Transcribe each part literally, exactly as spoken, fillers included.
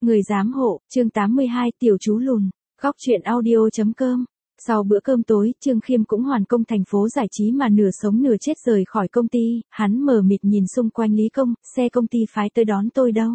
Người giám hộ, chương tám mươi hai, tiểu chú lùn, góc truyện audio chấm com. Sau bữa cơm tối, Trương Khiêm cũng hoàn công thành phố giải trí mà nửa sống nửa chết rời khỏi công ty, hắn mờ mịt nhìn xung quanh Lý Công, xe công ty phái tới đón tôi đâu.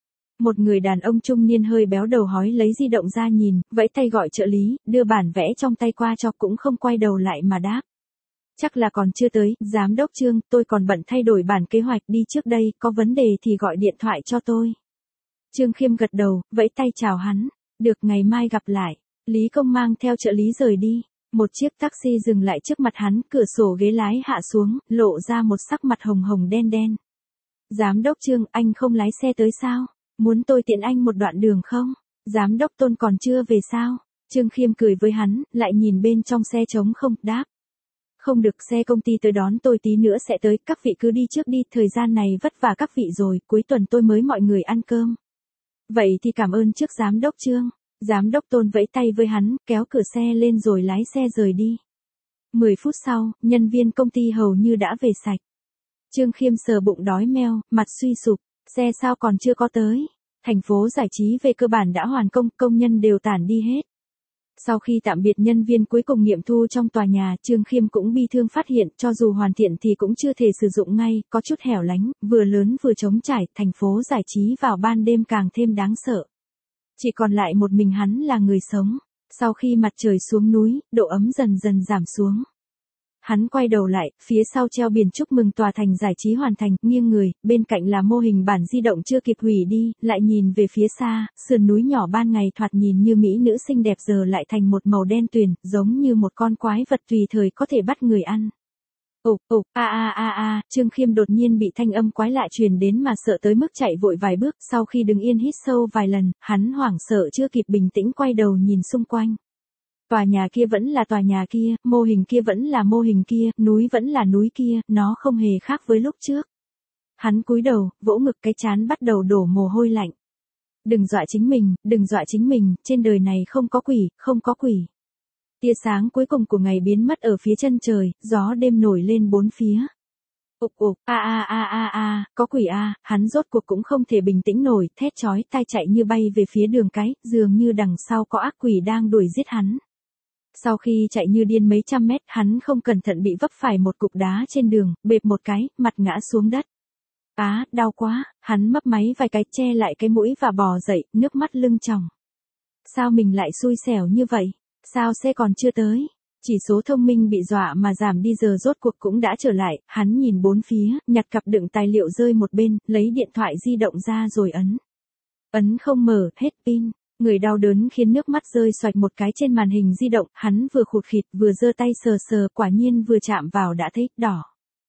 Một người đàn ông trung niên hơi béo đầu hói lấy di động ra nhìn, vẫy tay gọi trợ lý, đưa bản vẽ trong tay qua cho cũng không quay đầu lại mà đáp. Chắc là còn chưa tới, giám đốc Trương, tôi còn bận thay đổi bản kế hoạch đi trước đây, có vấn đề thì gọi điện thoại cho tôi. Trương Khiêm gật đầu, vẫy tay chào hắn. Được, ngày mai gặp lại. Lý Công mang theo trợ lý rời đi. Một chiếc taxi dừng lại trước mặt hắn, cửa sổ ghế lái hạ xuống, lộ ra một sắc mặt hồng hồng đen đen. Giám đốc Trương, anh không lái xe tới sao? Muốn tôi tiện anh một đoạn đường không? Giám đốc Tôn còn chưa về sao? Trương Khiêm cười với hắn, lại nhìn bên trong xe trống không, đáp. Không được, xe công ty tới đón tôi tí nữa sẽ tới, các vị cứ đi trước đi, thời gian này vất vả các vị rồi, cuối tuần tôi mới mọi người ăn cơm. Vậy thì cảm ơn trước giám đốc Trương. Giám đốc Tôn vẫy tay với hắn, kéo cửa xe lên rồi lái xe rời đi. Mười phút sau, nhân viên công ty hầu như đã về sạch. Trương Khiêm sờ bụng đói meo, mặt suy sụp, xe sao còn chưa có tới. Thành phố giải trí về cơ bản đã hoàn công, công nhân đều tản đi hết. Sau khi tạm biệt nhân viên cuối cùng nghiệm thu trong tòa nhà, Trương Khiêm cũng bi thương phát hiện, cho dù hoàn thiện thì cũng chưa thể sử dụng ngay, có chút hẻo lánh, vừa lớn vừa trống trải, thành phố giải trí vào ban đêm càng thêm đáng sợ. Chỉ còn lại một mình hắn là người sống. Sau khi mặt trời xuống núi, độ ấm dần dần giảm xuống. Hắn quay đầu lại, phía sau treo biển chúc mừng tòa thành giải trí hoàn thành, nghiêng người, bên cạnh là mô hình bản di động chưa kịp hủy đi, lại nhìn về phía xa, sườn núi nhỏ ban ngày thoạt nhìn như mỹ nữ xinh đẹp giờ lại thành một màu đen tuyền, giống như một con quái vật tùy thời có thể bắt người ăn. Ục, ục, a a a a, Trương Khiêm đột nhiên bị thanh âm quái lạ truyền đến mà sợ tới mức chạy vội vài bước, sau khi đứng yên hít sâu vài lần, hắn hoảng sợ chưa kịp bình tĩnh quay đầu nhìn xung quanh. Tòa nhà kia vẫn là tòa nhà kia, mô hình kia vẫn là mô hình kia, núi vẫn là núi kia, nó không hề khác với lúc trước. Hắn cúi đầu, vỗ ngực cái trán bắt đầu đổ mồ hôi lạnh. Đừng dọa chính mình, đừng dọa chính mình, trên đời này không có quỷ, không có quỷ. Tia sáng cuối cùng của ngày biến mất ở phía chân trời, gió đêm nổi lên bốn phía. Ục ục, a a a a a, có quỷ a, hắn rốt cuộc cũng không thể bình tĩnh nổi, thét chói tai chạy như bay về phía đường cái, dường như đằng sau có ác quỷ đang đuổi giết hắn. Sau khi chạy như điên mấy trăm mét, hắn không cẩn thận bị vấp phải một cục đá trên đường, bẹp một cái, mặt ngã xuống đất. Á, đau quá, hắn mấp máy vài cái che lại cái mũi và bò dậy, nước mắt lưng tròng. Sao mình lại xui xẻo như vậy? Sao xe còn chưa tới? Chỉ số thông minh bị dọa mà giảm đi giờ rốt cuộc cũng đã trở lại, hắn nhìn bốn phía, nhặt cặp đựng tài liệu rơi một bên, lấy điện thoại di động ra rồi ấn. Ấn không mở, hết pin. Người đau đớn khiến nước mắt rơi xoạch một cái trên màn hình di động, hắn vừa khụt khịt vừa giơ tay sờ sờ, quả nhiên vừa chạm vào đã thấy đỏ.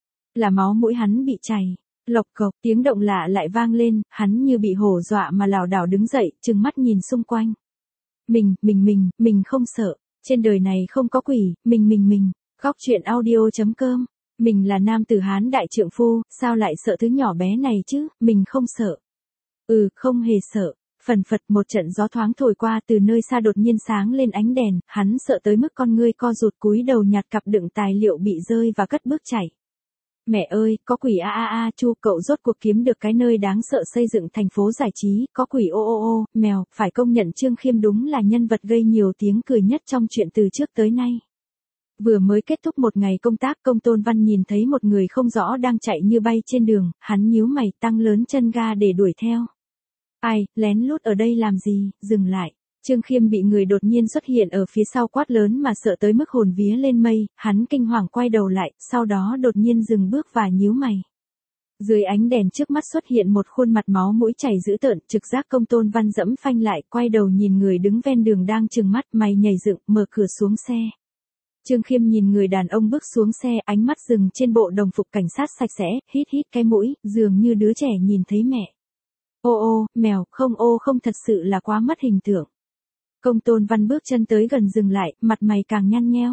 Là máu mũi hắn bị chảy. Lộc cộc, tiếng động lạ lại vang lên, hắn như bị hổ dọa mà lảo đảo đứng dậy, trừng mắt nhìn xung quanh. Mình, mình mình, mình không sợ, trên đời này không có quỷ, mình mình mình, góc truyện audio chấm com, mình là nam tử Hán đại trượng phu, sao lại sợ thứ nhỏ bé này chứ, mình không sợ. Ừ, không hề sợ. Phần phật một trận gió thoáng thổi qua, từ nơi xa đột nhiên sáng lên ánh đèn, hắn sợ tới mức con ngươi co rụt, cúi đầu nhặt cặp đựng tài liệu bị rơi và cất bước chạy. Mẹ ơi, có quỷ a a a, Chu cậu rốt cuộc kiếm được cái nơi đáng sợ xây dựng thành phố giải trí, có quỷ ô ô ô, mèo, phải công nhận Trương Khiêm đúng là nhân vật gây nhiều tiếng cười nhất trong chuyện từ trước tới nay. Vừa mới kết thúc một ngày công tác, Công Tôn Văn nhìn thấy một người không rõ đang chạy như bay trên đường, hắn nhíu mày tăng lớn chân ga để đuổi theo. Ai, lén lút ở đây làm gì, dừng lại. Trương Khiêm bị người đột nhiên xuất hiện ở phía sau quát lớn mà sợ tới mức hồn vía lên mây, hắn kinh hoàng quay đầu lại, sau đó đột nhiên dừng bước và nhíu mày. Dưới ánh đèn trước mắt xuất hiện một khuôn mặt máu mũi chảy dữ tợn, trực giác Công Tôn Văn dẫm phanh lại, quay đầu nhìn người đứng ven đường đang trừng mắt, mày nhảy dựng, mở cửa xuống xe. Trương Khiêm nhìn người đàn ông bước xuống xe, ánh mắt dừng trên bộ đồng phục cảnh sát sạch sẽ, hít hít cái mũi, dường như đứa trẻ nhìn thấy mẹ. Ô ô, mèo, không ô không thật sự là quá mất hình tượng. Công Tôn Văn bước chân tới gần dừng lại, mặt mày càng nhăn nheo.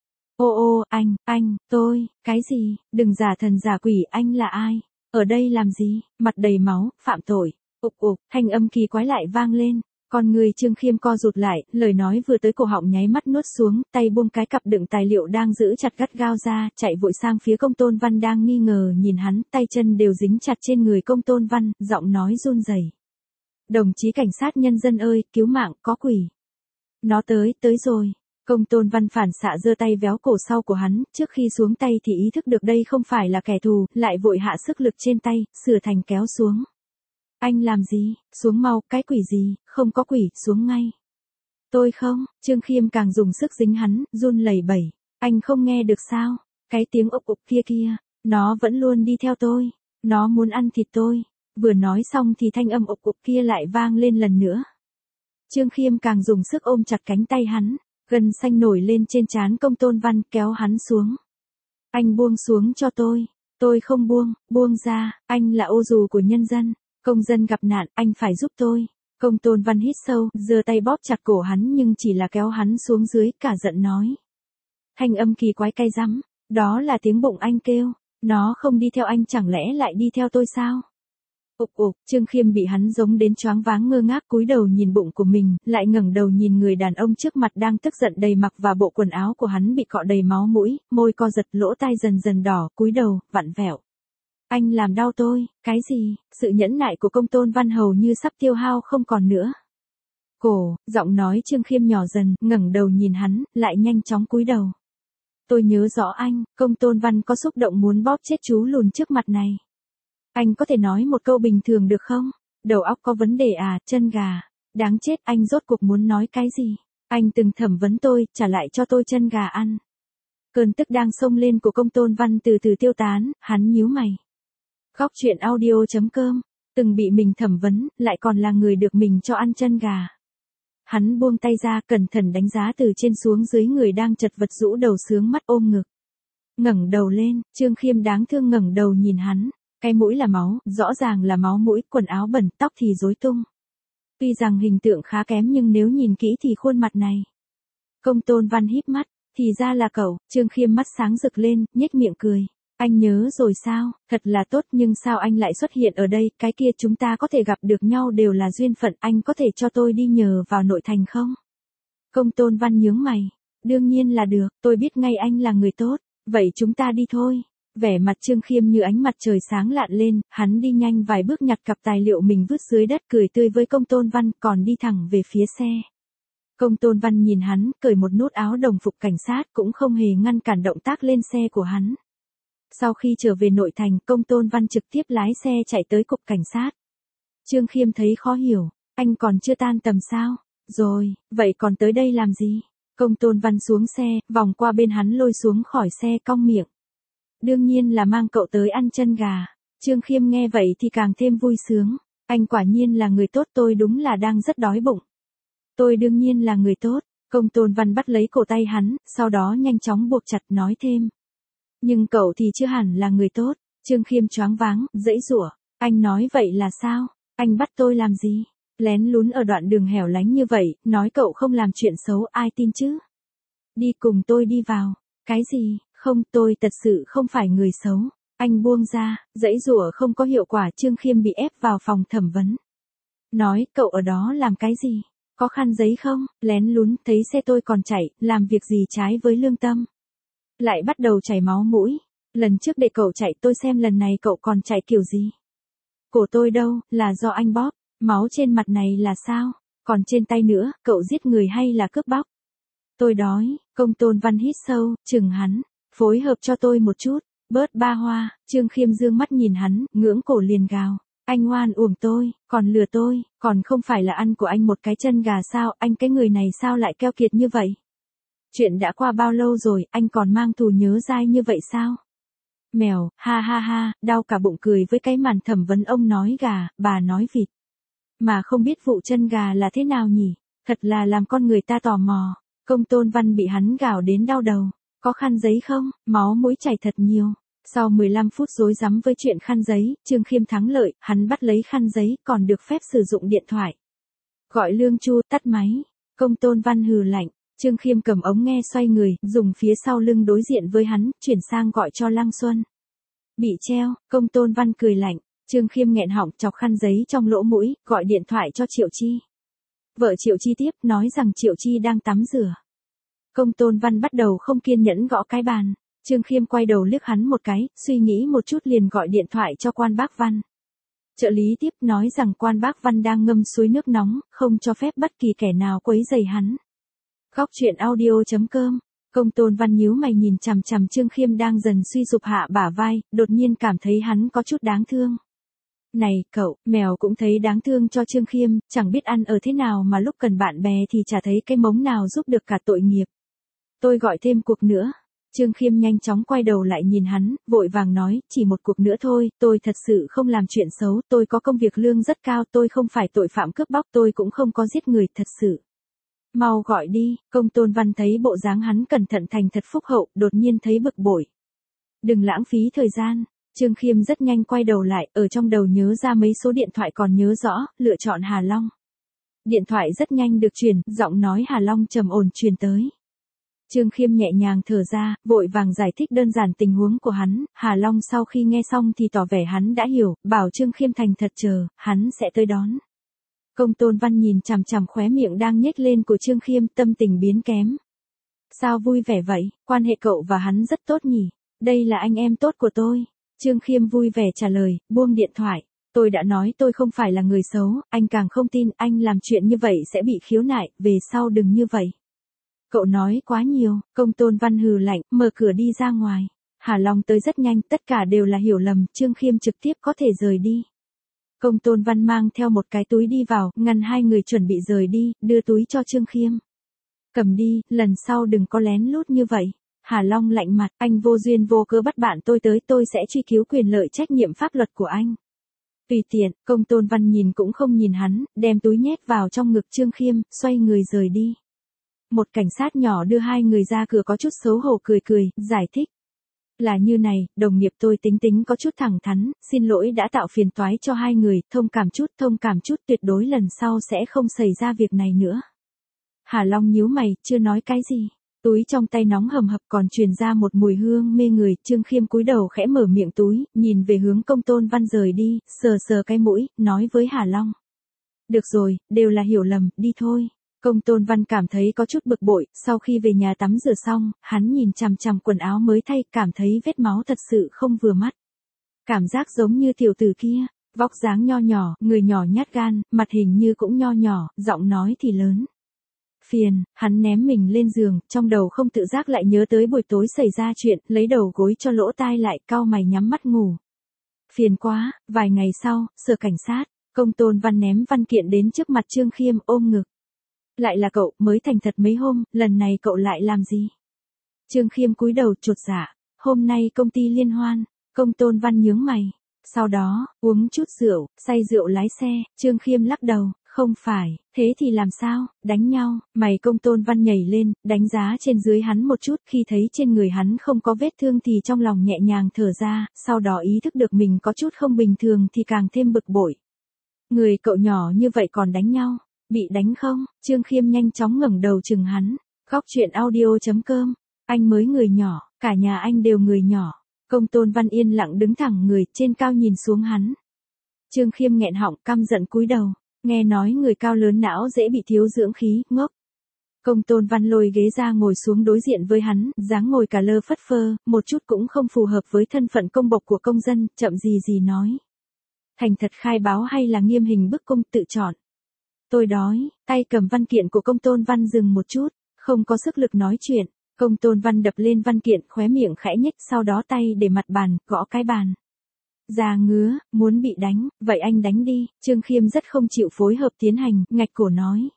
Ô ô, anh, anh, tôi, cái gì, đừng giả thần giả quỷ, anh là ai? Ở đây làm gì? Mặt đầy máu, phạm tội. Ục ục, thanh âm kỳ quái lại vang lên. Con người Trương Khiêm co rụt lại, lời nói vừa tới cổ họng nháy mắt nuốt xuống, tay buông cái cặp đựng tài liệu đang giữ chặt gắt gao ra, chạy vội sang phía Công Tôn Văn đang nghi ngờ nhìn hắn, tay chân đều dính chặt trên người Công Tôn Văn, giọng nói run rẩy. Đồng chí cảnh sát nhân dân ơi, cứu mạng, có quỷ. Nó tới, tới rồi. Công Tôn Văn phản xạ giơ tay véo cổ sau của hắn, trước khi xuống tay thì ý thức được đây không phải là kẻ thù, lại vội hạ sức lực trên tay, sửa thành kéo xuống. Anh làm gì, xuống mau, cái quỷ gì, không có quỷ, xuống ngay. Tôi không, Trương Khiêm càng dùng sức dính hắn, run lẩy bẩy. Anh không nghe được sao, cái tiếng ục ục kia kia, nó vẫn luôn đi theo tôi, nó muốn ăn thịt tôi. Vừa nói xong thì thanh âm ục ục kia lại vang lên lần nữa. Trương Khiêm càng dùng sức ôm chặt cánh tay hắn, gân xanh nổi lên trên trán Công Tôn Văn, kéo hắn xuống. Anh buông xuống cho tôi, tôi không buông, buông ra, anh là ô dù của nhân dân, công dân gặp nạn, anh phải giúp tôi. Công Tôn Văn hít sâu, giơ tay bóp chặt cổ hắn nhưng chỉ là kéo hắn xuống dưới, cả giận nói. Thanh âm kỳ quái cay rắm, đó là tiếng bụng anh kêu, nó không đi theo anh chẳng lẽ lại đi theo tôi sao? Ục ục, Trương Khiêm bị hắn giống đến choáng váng ngơ ngác cúi đầu nhìn bụng của mình, lại ngẩng đầu nhìn người đàn ông trước mặt đang tức giận đầy mặc và bộ quần áo của hắn bị cọ đầy máu mũi, môi co giật, lỗ tai dần dần đỏ, cúi đầu, vặn vẹo. Anh làm đau tôi, cái gì? Sự nhẫn nại của Công Tôn Văn hầu như sắp tiêu hao không còn nữa. Cổ, giọng nói Trương Khiêm nhỏ dần, ngẩng đầu nhìn hắn, lại nhanh chóng cúi đầu. Tôi nhớ rõ anh, Công Tôn Văn có xúc động muốn bóp chết chú lùn trước mặt này. Anh có thể nói một câu bình thường được không? Đầu óc có vấn đề à, chân gà. Đáng chết, anh rốt cuộc muốn nói cái gì? Anh từng thẩm vấn tôi, trả lại cho tôi chân gà ăn. Cơn tức đang xông lên của Công Tôn Văn từ từ tiêu tán, hắn nhíu mày. Góc truyện audio chấm com, từng bị mình thẩm vấn, lại còn là người được mình cho ăn chân gà. Hắn buông tay ra, cẩn thận đánh giá từ trên xuống dưới người đang chật vật rũ đầu sướng mắt ôm ngực. Ngẩng đầu lên, Trương Khiêm đáng thương ngẩng đầu nhìn hắn. Cái mũi là máu, rõ ràng là máu mũi, quần áo bẩn, tóc thì rối tung. Tuy rằng hình tượng khá kém nhưng nếu nhìn kỹ thì khuôn mặt này. Công Tôn Văn híp mắt, thì ra là cậu. Trương Khiêm mắt sáng rực lên, nhếch miệng cười. Anh nhớ rồi sao, thật là tốt, nhưng sao anh lại xuất hiện ở đây, cái kia chúng ta có thể gặp được nhau đều là duyên phận, anh có thể cho tôi đi nhờ vào nội thành không? Công Tôn Văn nhướng mày, đương nhiên là được, tôi biết ngay anh là người tốt, vậy chúng ta đi thôi. Vẻ mặt Trương Khiêm như ánh mặt trời sáng lạn lên, hắn đi nhanh vài bước nhặt cặp tài liệu mình vứt dưới đất, cười tươi với Công Tôn Văn, còn đi thẳng về phía xe. Công Tôn Văn nhìn hắn, cởi một nút áo đồng phục cảnh sát, cũng không hề ngăn cản động tác lên xe của hắn. Sau khi trở về nội thành, Công Tôn Văn trực tiếp lái xe chạy tới cục cảnh sát. Trương Khiêm thấy khó hiểu, anh còn chưa tan tầm sao? Rồi, vậy còn tới đây làm gì? Công Tôn Văn xuống xe, vòng qua bên hắn lôi xuống khỏi xe, cong miệng. Đương nhiên là mang cậu tới ăn chân gà. Trương Khiêm nghe vậy thì càng thêm vui sướng. Anh quả nhiên là người tốt, tôi đúng là đang rất đói bụng. Tôi đương nhiên là người tốt. Công Tôn Văn bắt lấy cổ tay hắn, sau đó nhanh chóng buộc chặt nói thêm. Nhưng cậu thì chưa hẳn là người tốt. Trương Khiêm choáng váng, giãy giụa. Anh nói vậy là sao? Anh bắt tôi làm gì? Lén lún ở đoạn đường hẻo lánh như vậy, nói cậu không làm chuyện xấu, ai tin chứ? Đi cùng tôi đi vào. Cái gì? Không, tôi thật sự không phải người xấu. Anh buông ra, giãy giụa không có hiệu quả, Trương Khiêm bị ép vào phòng thẩm vấn. Nói, cậu ở đó làm cái gì? Có khăn giấy không? Lén lún, thấy xe tôi còn chạy, làm việc gì trái với lương tâm? Lại bắt đầu chảy máu mũi. Lần trước để cậu chạy, tôi xem lần này cậu còn chạy kiểu gì? Cổ tôi đâu, là do anh bóp. Máu trên mặt này là sao? Còn trên tay nữa, cậu giết người hay là cướp bóc? Tôi đói. Công Tôn Văn hít sâu, chừng hắn. Phối hợp cho tôi một chút, bớt ba hoa. Trương Khiêm dương mắt nhìn hắn, ngưỡng cổ liền gào. Anh oan uổng tôi, còn lừa tôi, còn không phải là ăn của anh một cái chân gà sao, anh cái người này sao lại keo kiệt như vậy? Chuyện đã qua bao lâu rồi, anh còn mang thù nhớ dai như vậy sao? Mèo, ha ha ha, đau cả bụng cười với cái màn thẩm vấn, ông nói gà, bà nói vịt. Mà không biết vụ chân gà là thế nào nhỉ, thật là làm con người ta tò mò. Công Tôn Văn bị hắn gào đến đau đầu. Có khăn giấy không? Máu mũi chảy thật nhiều. Sau mười lăm phút rối rắm với chuyện khăn giấy, Trương Khiêm thắng lợi, hắn bắt lấy khăn giấy, còn được phép sử dụng điện thoại. Gọi Lương Chu, tắt máy. Công Tôn Văn hừ lạnh. Trương Khiêm cầm ống nghe xoay người, dùng phía sau lưng đối diện với hắn, chuyển sang gọi cho Lăng Xuân. Bị treo, Công Tôn Văn cười lạnh. Trương Khiêm nghẹn họng, chọc khăn giấy trong lỗ mũi, gọi điện thoại cho Triệu Chi. Vợ Triệu Chi tiếp, nói rằng Triệu Chi đang tắm rửa. Công Tôn Văn bắt đầu không kiên nhẫn gõ cái bàn. Trương Khiêm quay đầu liếc hắn một cái, suy nghĩ một chút liền gọi điện thoại cho quan bác Văn. Trợ lý tiếp nói rằng quan bác Văn đang ngâm suối nước nóng, không cho phép bất kỳ kẻ nào quấy rầy hắn. Góc truyện audio chấm com. Công Tôn Văn nhíu mày nhìn chằm chằm Trương Khiêm đang dần suy sụp hạ bả vai, đột nhiên cảm thấy hắn có chút đáng thương. Này, cậu, mèo cũng thấy đáng thương cho Trương Khiêm, chẳng biết ăn ở thế nào mà lúc cần bạn bè thì chả thấy cái mống nào giúp được cả tội nghiệp. Tôi gọi thêm cuộc nữa. Trương Khiêm nhanh chóng quay đầu lại nhìn hắn, vội vàng nói, chỉ một cuộc nữa thôi, tôi thật sự không làm chuyện xấu, tôi có công việc lương rất cao, tôi không phải tội phạm cướp bóc, tôi cũng không có giết người, thật sự. Mau gọi đi. Công Tôn Văn thấy bộ dáng hắn cẩn thận thành thật phúc hậu, đột nhiên thấy bực bội. Đừng lãng phí thời gian. Trương Khiêm rất nhanh quay đầu lại, ở trong đầu nhớ ra mấy số điện thoại còn nhớ rõ, lựa chọn Hà Long. Điện thoại rất nhanh được truyền, giọng nói Hà Long trầm ổn truyền tới. Trương Khiêm nhẹ nhàng thở ra, vội vàng giải thích đơn giản tình huống của hắn, Hà Long sau khi nghe xong thì tỏ vẻ hắn đã hiểu, bảo Trương Khiêm thành thật chờ, hắn sẽ tới đón. Công Tôn Văn nhìn chằm chằm khóe miệng đang nhếch lên của Trương Khiêm, tâm tình biến kém. Sao vui vẻ vậy, quan hệ cậu và hắn rất tốt nhỉ, đây là anh em tốt của tôi. Trương Khiêm vui vẻ trả lời, buông điện thoại. Tôi đã nói tôi không phải là người xấu, anh càng không tin, anh làm chuyện như vậy sẽ bị khiếu nại, về sau đừng như vậy. Cậu nói quá nhiều. Công Tôn Văn hừ lạnh, mở cửa đi ra ngoài. Hà Long tới rất nhanh, tất cả đều là hiểu lầm, Trương Khiêm trực tiếp có thể rời đi. Công Tôn Văn mang theo một cái túi đi vào, ngăn hai người chuẩn bị rời đi, đưa túi cho Trương Khiêm. Cầm đi, lần sau đừng có lén lút như vậy. Hà Long lạnh mặt, anh vô duyên vô cớ bắt bạn tôi tới, tôi sẽ truy cứu quyền lợi trách nhiệm pháp luật của anh. Tùy tiện. Công Tôn Văn nhìn cũng không nhìn hắn, đem túi nhét vào trong ngực Trương Khiêm, xoay người rời đi. Một cảnh sát nhỏ đưa hai người ra cửa có chút xấu hổ cười cười, giải thích. Là như này, đồng nghiệp tôi tính tính có chút thẳng thắn, xin lỗi đã tạo phiền toái cho hai người, thông cảm chút, thông cảm chút, tuyệt đối lần sau sẽ không xảy ra việc này nữa. Hà Long nhíu mày, chưa nói cái gì. Túi trong tay nóng hầm hập còn truyền ra một mùi hương mê người, Trương Khiêm cúi đầu khẽ mở miệng túi, nhìn về hướng Công Tôn Văn rời đi, sờ sờ cái mũi, nói với Hà Long. Được rồi, đều là hiểu lầm, đi thôi. Công Tôn Văn cảm thấy có chút bực bội, sau khi về nhà tắm rửa xong, hắn nhìn chằm chằm quần áo mới thay, cảm thấy vết máu thật sự không vừa mắt. Cảm giác giống như tiểu tử kia, vóc dáng nho nhỏ, người nhỏ nhát gan, mặt hình như cũng nho nhỏ, giọng nói thì lớn. Phiền, hắn ném mình lên giường, trong đầu không tự giác lại nhớ tới buổi tối xảy ra chuyện, lấy đầu gối cho lỗ tai lại, cau mày nhắm mắt ngủ. Phiền quá. Vài ngày sau, sở cảnh sát, Công Tôn Văn ném văn kiện đến trước mặt Trương Khiêm, ôm ngực. Lại là cậu, mới thành thật mấy hôm, lần này cậu lại làm gì? Trương Khiêm cúi đầu chột dạ, hôm nay công ty liên hoan. Công Tôn Văn nhướng mày. Sau đó, uống chút rượu, say rượu lái xe. Trương Khiêm lắc đầu, không phải, thế thì làm sao, đánh nhau. Mày Công Tôn Văn nhảy lên, đánh giá trên dưới hắn một chút, khi thấy trên người hắn không có vết thương thì trong lòng nhẹ nhàng thở ra, sau đó ý thức được mình có chút không bình thường thì càng thêm bực bội. Người cậu nhỏ như vậy còn đánh nhau, bị đánh không? Trương Khiêm nhanh chóng ngẩng đầu chừng hắn. Góc truyện audio chấm com. Anh mới người nhỏ, cả nhà anh đều người nhỏ. Công Tôn Văn yên lặng đứng thẳng người, trên cao nhìn xuống hắn. Trương Khiêm nghẹn họng, căm giận cúi đầu. Nghe nói người cao lớn não dễ bị thiếu dưỡng khí, ngốc. Công Tôn Văn lôi ghế ra ngồi xuống đối diện với hắn, dáng ngồi cả lơ phất phơ, một chút cũng không phù hợp với thân phận công bộc của công dân, chậm gì gì nói. Thành thật khai báo hay là nghiêm hình bức cung, tự chọn. Tôi đói. Tay cầm văn kiện của Công Tôn Văn dừng một chút, không có sức lực nói chuyện. Công Tôn Văn đập lên văn kiện, khóe miệng khẽ nhếch, sau đó tay để mặt bàn, gõ cái bàn. Da ngứa, muốn bị đánh, vậy anh đánh đi. Trương Khiêm rất không chịu phối hợp tiến hành, ngạch cổ nói.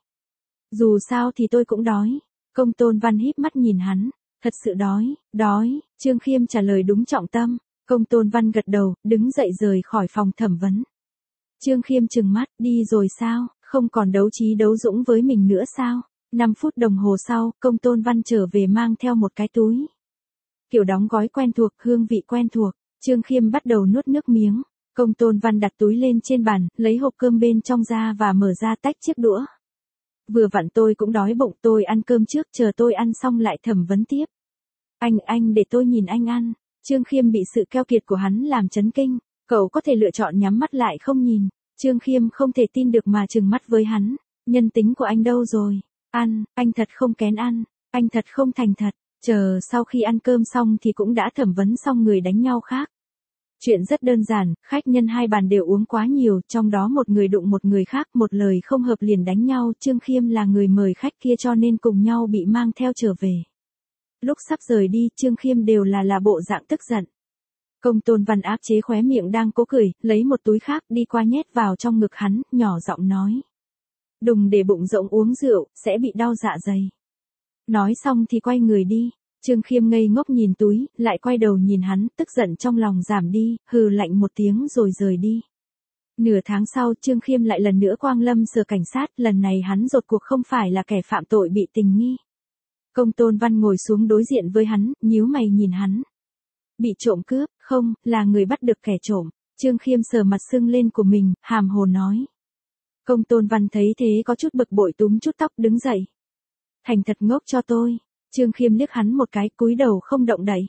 Dù sao thì tôi cũng đói. Công Tôn Văn híp mắt nhìn hắn. Thật sự đói, đói. Trương Khiêm trả lời đúng trọng tâm. Công Tôn Văn gật đầu, đứng dậy rời khỏi phòng thẩm vấn. Trương Khiêm trừng mắt, đi rồi sao, không còn đấu trí đấu dũng với mình nữa sao? năm phút đồng hồ sau, Công Tôn Văn trở về mang theo một cái túi. Kiểu đóng gói quen thuộc, hương vị quen thuộc. Trương Khiêm bắt đầu nuốt nước miếng. Công Tôn Văn đặt túi lên trên bàn, lấy hộp cơm bên trong ra và mở ra tách chiếc đũa. Vừa vặn tôi cũng đói bụng, tôi ăn cơm trước, chờ tôi ăn xong lại thẩm vấn tiếp. Anh, anh để tôi nhìn anh ăn. Trương Khiêm bị sự keo kiệt của hắn làm chấn kinh. Cậu có thể lựa chọn nhắm mắt lại không nhìn. Trương Khiêm không thể tin được mà trừng mắt với hắn. Nhân tính của anh đâu rồi? Ăn, anh thật không kén ăn. Anh thật không thành thật. Chờ sau khi ăn cơm xong thì cũng đã thẩm vấn xong người đánh nhau khác. Chuyện rất đơn giản, khách nhân hai bàn đều uống quá nhiều, trong đó một người đụng một người khác, một lời không hợp liền đánh nhau, Trương Khiêm là người mời khách kia cho nên cùng nhau bị mang theo trở về. Lúc sắp rời đi, Trương Khiêm đều là là bộ dạng tức giận. Công Tôn Văn áp chế khóe miệng đang cố cười, lấy một túi khác đi qua nhét vào trong ngực hắn, nhỏ giọng nói. Đừng để bụng rỗng uống rượu, sẽ bị đau dạ dày. Nói xong thì quay người đi. Trương Khiêm ngây ngốc nhìn túi, lại quay đầu nhìn hắn, tức giận trong lòng giảm đi, hừ lạnh một tiếng rồi rời đi. Nửa tháng sau, Trương Khiêm lại lần nữa quang lâm sở cảnh sát, lần này hắn rốt cuộc không phải là kẻ phạm tội bị tình nghi. Công Tôn Văn ngồi xuống đối diện với hắn, nhíu mày nhìn hắn. Bị trộm cướp, không, là người bắt được kẻ trộm. Trương Khiêm sờ mặt sưng lên của mình, hàm hồ nói. Công Tôn Văn thấy thế có chút bực bội túm chút tóc đứng dậy. Thành thật ngốc cho tôi. Trương Khiêm liếc hắn một cái, cúi đầu không động đậy.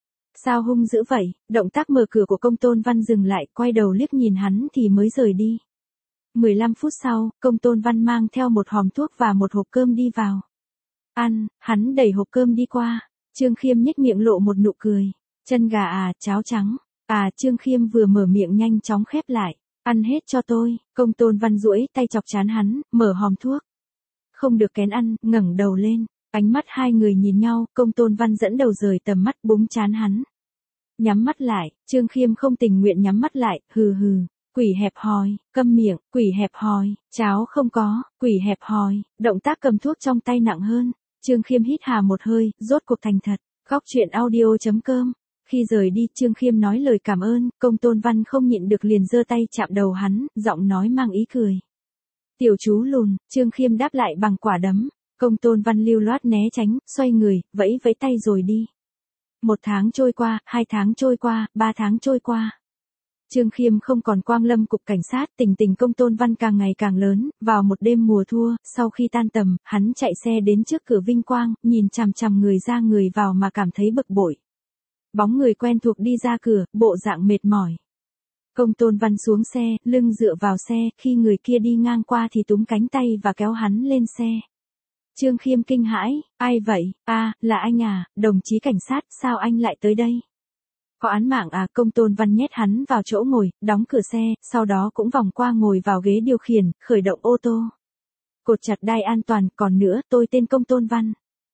Sao hung dữ vậy? Động tác mở cửa của Công Tôn Văn dừng lại, quay đầu liếc nhìn hắn thì mới rời đi. mười lăm phút sau, Công Tôn Văn mang theo một hòm thuốc và một hộp cơm đi vào. Ăn, hắn đẩy hộp cơm đi qua. Trương Khiêm nhếch miệng lộ một nụ cười. Chân gà à, cháo trắng. À, Trương Khiêm vừa mở miệng nhanh chóng khép lại. Ăn hết cho tôi. Công Tôn Văn duỗi tay chọc trán hắn, mở hòm thuốc. Không được kén ăn, ngẩng đầu lên. Ánh mắt hai người nhìn nhau, Công Tôn Văn dẫn đầu rời tầm mắt búng trán hắn. Nhắm mắt lại, Trương Khiêm không tình nguyện nhắm mắt lại, hừ hừ. Quỷ hẹp hòi, câm miệng, quỷ hẹp hòi, cháo không có, quỷ hẹp hòi, động tác cầm thuốc trong tay nặng hơn. Trương Khiêm hít hà một hơi, rốt cuộc thành thật. Góc truyện audio chấm com. Khi rời đi, Trương Khiêm nói lời cảm ơn, Công Tôn Văn không nhịn được liền giơ tay chạm đầu hắn, giọng nói mang ý cười. Tiểu chú lùn, Trương Khiêm đáp lại bằng quả đấm. Công Tôn Văn lưu loát né tránh, xoay người, vẫy vẫy tay rồi đi. Một tháng trôi qua, hai tháng trôi qua, ba tháng trôi qua. Trương Khiêm không còn quang lâm cục cảnh sát, tình tình Công Tôn Văn càng ngày càng lớn, vào một đêm mùa thua, sau khi tan tầm, hắn chạy xe đến trước cửa Vinh Quang, nhìn chằm chằm người ra người vào mà cảm thấy bực bội. Bóng người quen thuộc đi ra cửa, bộ dạng mệt mỏi. Công Tôn Văn xuống xe, lưng dựa vào xe, khi người kia đi ngang qua thì túm cánh tay và kéo hắn lên xe. Trương Khiêm kinh hãi, ai vậy? A, à, là anh à, đồng chí cảnh sát, sao anh lại tới đây? Có án mạng à? Công Tôn Văn nhét hắn vào chỗ ngồi, đóng cửa xe, sau đó cũng vòng qua ngồi vào ghế điều khiển, khởi động ô tô. Cột chặt đai an toàn, còn nữa, tôi tên Công Tôn Văn.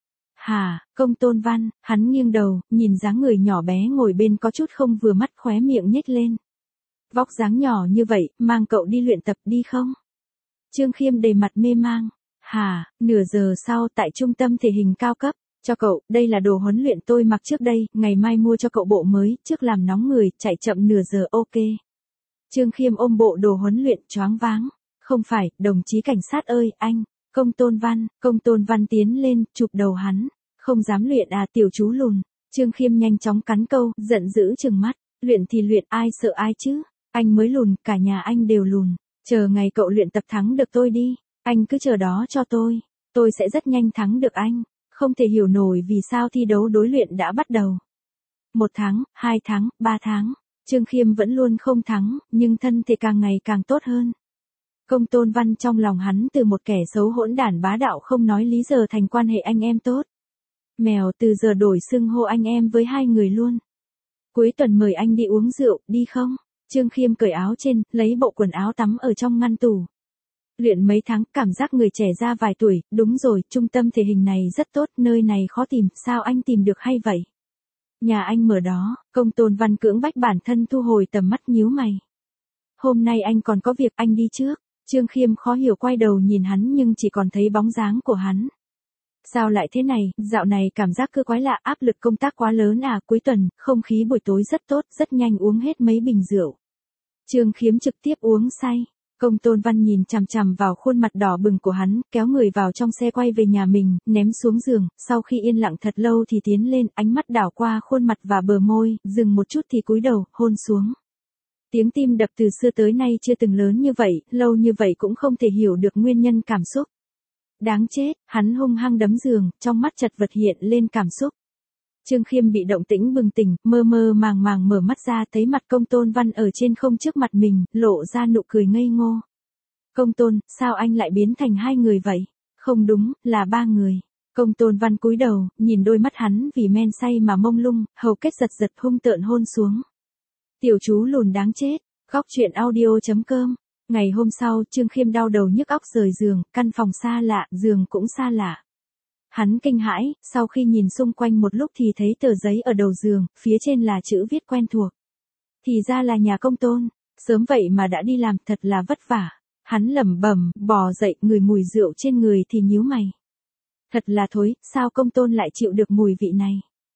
Hà, Công Tôn Văn, hắn nghiêng đầu, nhìn dáng người nhỏ bé ngồi bên có chút không vừa mắt, khóe miệng nhếch lên. Vóc dáng nhỏ như vậy, mang cậu đi luyện tập đi không? Trương Khiêm đầy mặt mê mang. Hà, nửa giờ sau tại trung tâm thể hình cao cấp, cho cậu, đây là đồ huấn luyện tôi mặc trước đây, ngày mai mua cho cậu bộ mới, trước làm nóng người, chạy chậm nửa giờ ok. Trương Khiêm ôm bộ đồ huấn luyện choáng váng. Không phải, đồng chí cảnh sát ơi, anh, Công Tôn Văn, Công Tôn Văn tiến lên, chụp đầu hắn. Không dám luyện à tiểu chú lùn. Trương Khiêm nhanh chóng cắn câu, giận dữ trừng mắt. Luyện thì luyện, ai sợ ai chứ? Anh mới lùn, cả nhà anh đều lùn. Chờ ngày cậu luyện tập thắng được tôi đi. Anh cứ chờ đó cho tôi. Tôi sẽ rất nhanh thắng được anh. Không thể hiểu nổi vì sao thi đấu đối luyện đã bắt đầu. Một tháng, hai tháng, ba tháng. Trương Khiêm vẫn luôn không thắng, nhưng thân thể càng ngày càng tốt hơn. Công Tôn Văn trong lòng hắn từ một kẻ xấu hỗn đản bá đạo không nói lý giờ thành quan hệ anh em tốt. Mèo từ giờ đổi xưng hô anh em với hai người luôn. Cuối tuần mời anh đi uống rượu, đi không? Trương Khiêm cởi áo trên, lấy bộ quần áo tắm ở trong ngăn tủ. Luyện mấy tháng, cảm giác người trẻ ra vài tuổi, đúng rồi, trung tâm thể hình này rất tốt, nơi này khó tìm, sao anh tìm được hay vậy? Nhà anh mở đó, Công Tôn Văn cưỡng bách bản thân thu hồi tầm mắt nhíu mày. Hôm nay anh còn có việc, anh đi trước. Trương Khiêm khó hiểu quay đầu nhìn hắn nhưng chỉ còn thấy bóng dáng của hắn. Sao lại thế này, dạo này cảm giác cứ quái lạ, áp lực công tác quá lớn à, cuối tuần, không khí buổi tối rất tốt, rất nhanh uống hết mấy bình rượu. Trương Khiêm trực tiếp uống say. Công Tôn Văn nhìn chằm chằm vào khuôn mặt đỏ bừng của hắn, kéo người vào trong xe quay về nhà mình, ném xuống giường, sau khi yên lặng thật lâu thì tiến lên, ánh mắt đảo qua khuôn mặt và bờ môi, dừng một chút thì cúi đầu, hôn xuống. Tiếng tim đập từ xưa tới nay chưa từng lớn như vậy, lâu như vậy cũng không thể hiểu được nguyên nhân cảm xúc. Đáng chết, hắn hung hăng đấm giường, trong mắt chật vật hiện lên cảm xúc. Trương Khiêm bị động tĩnh bừng tỉnh, mơ mơ màng màng mở mắt ra thấy mặt Công Tôn Văn ở trên không trước mặt mình, lộ ra nụ cười ngây ngô. Công Tôn, sao anh lại biến thành hai người vậy? Không đúng, là ba người. Công Tôn Văn cúi đầu, nhìn đôi mắt hắn vì men say mà mông lung, hầu kết giật giật hung tợn hôn xuống. Tiểu chú lùn đáng chết. Góc truyện audio chấm com. Ngày hôm sau, Trương Khiêm đau đầu nhức óc rời giường, căn phòng xa lạ, giường cũng xa lạ. Hắn kinh hãi, sau khi nhìn xung quanh một lúc thì thấy tờ giấy ở đầu giường, phía trên là chữ viết quen thuộc. Thì ra là nhà Công Tôn, sớm vậy mà đã đi làm, thật là vất vả. Hắn lẩm bẩm, bò dậy, ngửi mùi rượu trên người thì nhíu mày. Thật là thối, sao Công Tôn lại chịu được mùi vị này?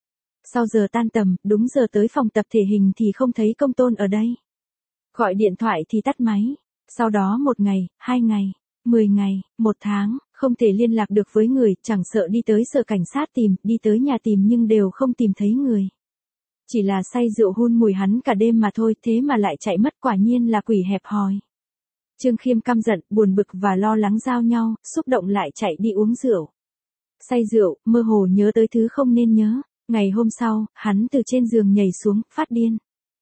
Sau giờ tan tầm, đúng giờ tới phòng tập thể hình thì không thấy Công Tôn ở đây. Gọi điện thoại thì tắt máy. Sau đó một ngày, hai ngày, mười ngày, một tháng, không thể liên lạc được với người, chẳng sợ đi tới sở cảnh sát tìm, đi tới nhà tìm nhưng đều không tìm thấy người. Chỉ là say rượu hun mùi hắn cả đêm mà thôi, thế mà lại chạy mất, quả nhiên là quỷ hẹp hòi. Trương Khiêm căm giận, buồn bực và lo lắng giao nhau, xúc động lại chạy đi uống rượu. Say rượu, mơ hồ nhớ tới thứ không nên nhớ. Ngày hôm sau, hắn từ trên giường nhảy xuống, phát điên.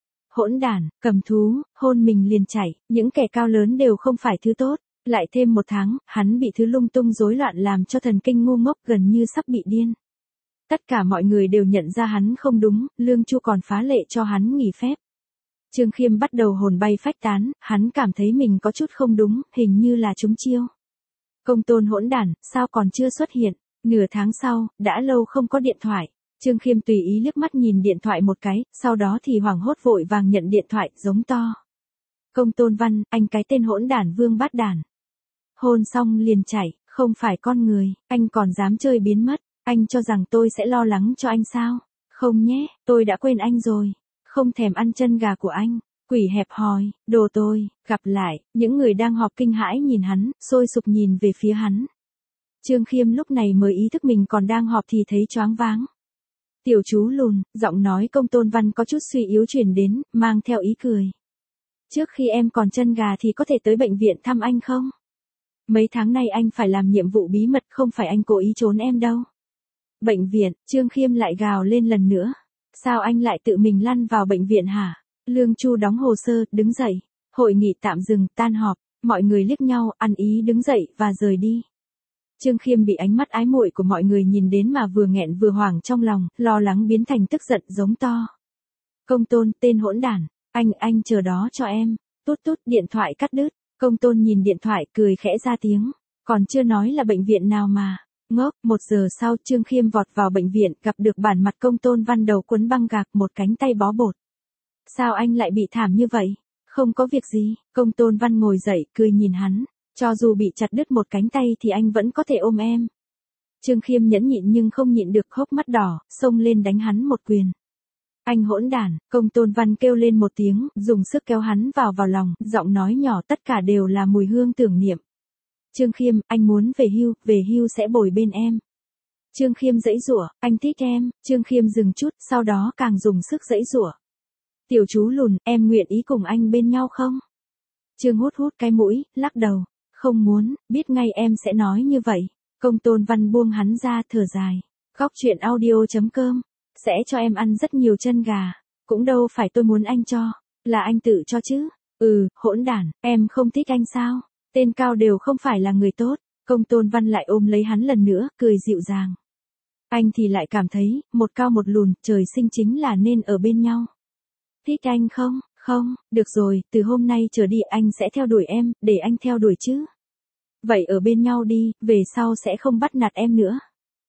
Hỗn đản, cầm thú, hôn mình liền chạy, những kẻ cao lớn đều không phải thứ tốt. Lại thêm một tháng, hắn bị thứ lung tung rối loạn làm cho thần kinh ngu ngốc, gần như sắp bị điên. Tất cả mọi người đều nhận ra hắn không đúng, Lương Chu còn phá lệ cho hắn nghỉ phép. Trương Khiêm bắt đầu hồn bay phách tán, hắn cảm thấy mình có chút không đúng, hình như là trúng chiêu. Công Tôn hỗn đản, sao còn chưa xuất hiện? Nửa tháng sau, đã lâu không có điện thoại. Trương Khiêm tùy ý liếc mắt nhìn điện thoại một cái, sau đó thì hoảng hốt vội vàng nhận điện thoại, giống to. Công Tôn Văn, anh cái tên hỗn đản vương bát đản. Hôn xong liền chạy, không phải con người, anh còn dám chơi biến mất, anh cho rằng tôi sẽ lo lắng cho anh sao? Không nhé, tôi đã quên anh rồi, không thèm ăn chân gà của anh, quỷ hẹp hòi, đồ tôi, gặp lại, những người đang họp kinh hãi nhìn hắn, sôi sục nhìn về phía hắn. Trương Khiêm lúc này mới ý thức mình còn đang họp thì thấy choáng váng. Tiểu chú lùn, giọng nói Công Tôn Văn có chút suy yếu truyền đến, mang theo ý cười. Trước khi em còn chân gà thì có thể tới bệnh viện thăm anh không? Mấy tháng nay anh phải làm nhiệm vụ bí mật, không phải anh cố ý trốn em đâu. Bệnh viện, Trương Khiêm lại gào lên lần nữa. Sao anh lại tự mình lăn vào bệnh viện hả? Lương Chu đóng hồ sơ, đứng dậy. Hội nghị tạm dừng, tan họp. Mọi người liếc nhau, ăn ý đứng dậy và rời đi. Trương Khiêm bị ánh mắt ái muội của mọi người nhìn đến mà vừa nghẹn vừa hoảng trong lòng, lo lắng biến thành tức giận, giống to. Công Tôn, tên hỗn đản, anh, anh chờ đó cho em. Tút tút, điện thoại cắt đứt. Công Tôn nhìn điện thoại, cười khẽ ra tiếng. Còn chưa nói là bệnh viện nào mà. Ngốc, một giờ sau Trương Khiêm vọt vào bệnh viện, gặp được bản mặt Công Tôn Văn đầu quấn băng gạc, một cánh tay bó bột. Sao anh lại bị thảm như vậy? Không có việc gì, Công Tôn Văn ngồi dậy, cười nhìn hắn. Cho dù bị chặt đứt một cánh tay thì anh vẫn có thể ôm em. Trương Khiêm nhẫn nhịn nhưng không nhịn được, hốc mắt đỏ, xông lên đánh hắn một quyền. Anh hỗn đản, Công Tôn Văn kêu lên một tiếng, dùng sức kéo hắn vào vào lòng, giọng nói nhỏ tất cả đều là mùi hương tưởng niệm. Trương Khiêm, anh muốn về hưu, về hưu sẽ bồi bên em. Trương Khiêm giãy giụa, anh thích em. Trương Khiêm dừng chút, sau đó càng dùng sức giãy giụa. Tiểu chú lùn, em nguyện ý cùng anh bên nhau không? Trương hút hút cái mũi, lắc đầu. Không muốn, biết ngay em sẽ nói như vậy. Công Tôn Văn buông hắn ra, thở dài. Góc truyện audio chấm com. Sẽ cho em ăn rất nhiều chân gà. Cũng đâu phải tôi muốn anh cho. Là anh tự cho chứ. Ừ, hỗn đản, em không thích anh sao? Tên cao đều không phải là người tốt. Công Tôn Văn lại ôm lấy hắn lần nữa, cười dịu dàng. Anh thì lại cảm thấy, một cao một lùn, trời sinh chính là nên ở bên nhau. Thích anh không? Không, được rồi, từ hôm nay trở đi anh sẽ theo đuổi em, để anh theo đuổi chứ. Vậy ở bên nhau đi, về sau sẽ không bắt nạt em nữa.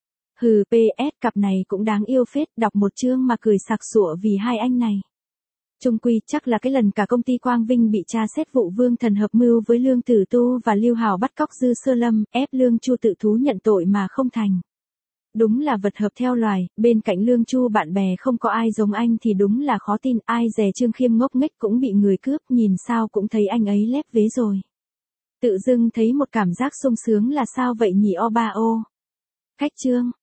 Hừ, pê ét cặp này cũng đáng yêu phết, đọc một chương mà cười sặc sụa vì hai anh này. Chung quy chắc là cái lần cả công ty Quang Vinh bị tra xét vụ Vương Thần hợp mưu với Lương Tử Tu và Lưu Hào bắt cóc Dư Sơ Lâm, ép Lương Chu tự thú nhận tội mà không thành. Đúng là vật hợp theo loài, bên cạnh Lương Chu bạn bè không có ai giống anh thì đúng là khó tin, ai dè Trương Khiêm ngốc nghếch cũng bị người cướp, nhìn sao cũng thấy anh ấy lép vế rồi. Tự dưng thấy một cảm giác sung sướng là sao vậy nhỉ o ba ô. Khách chương.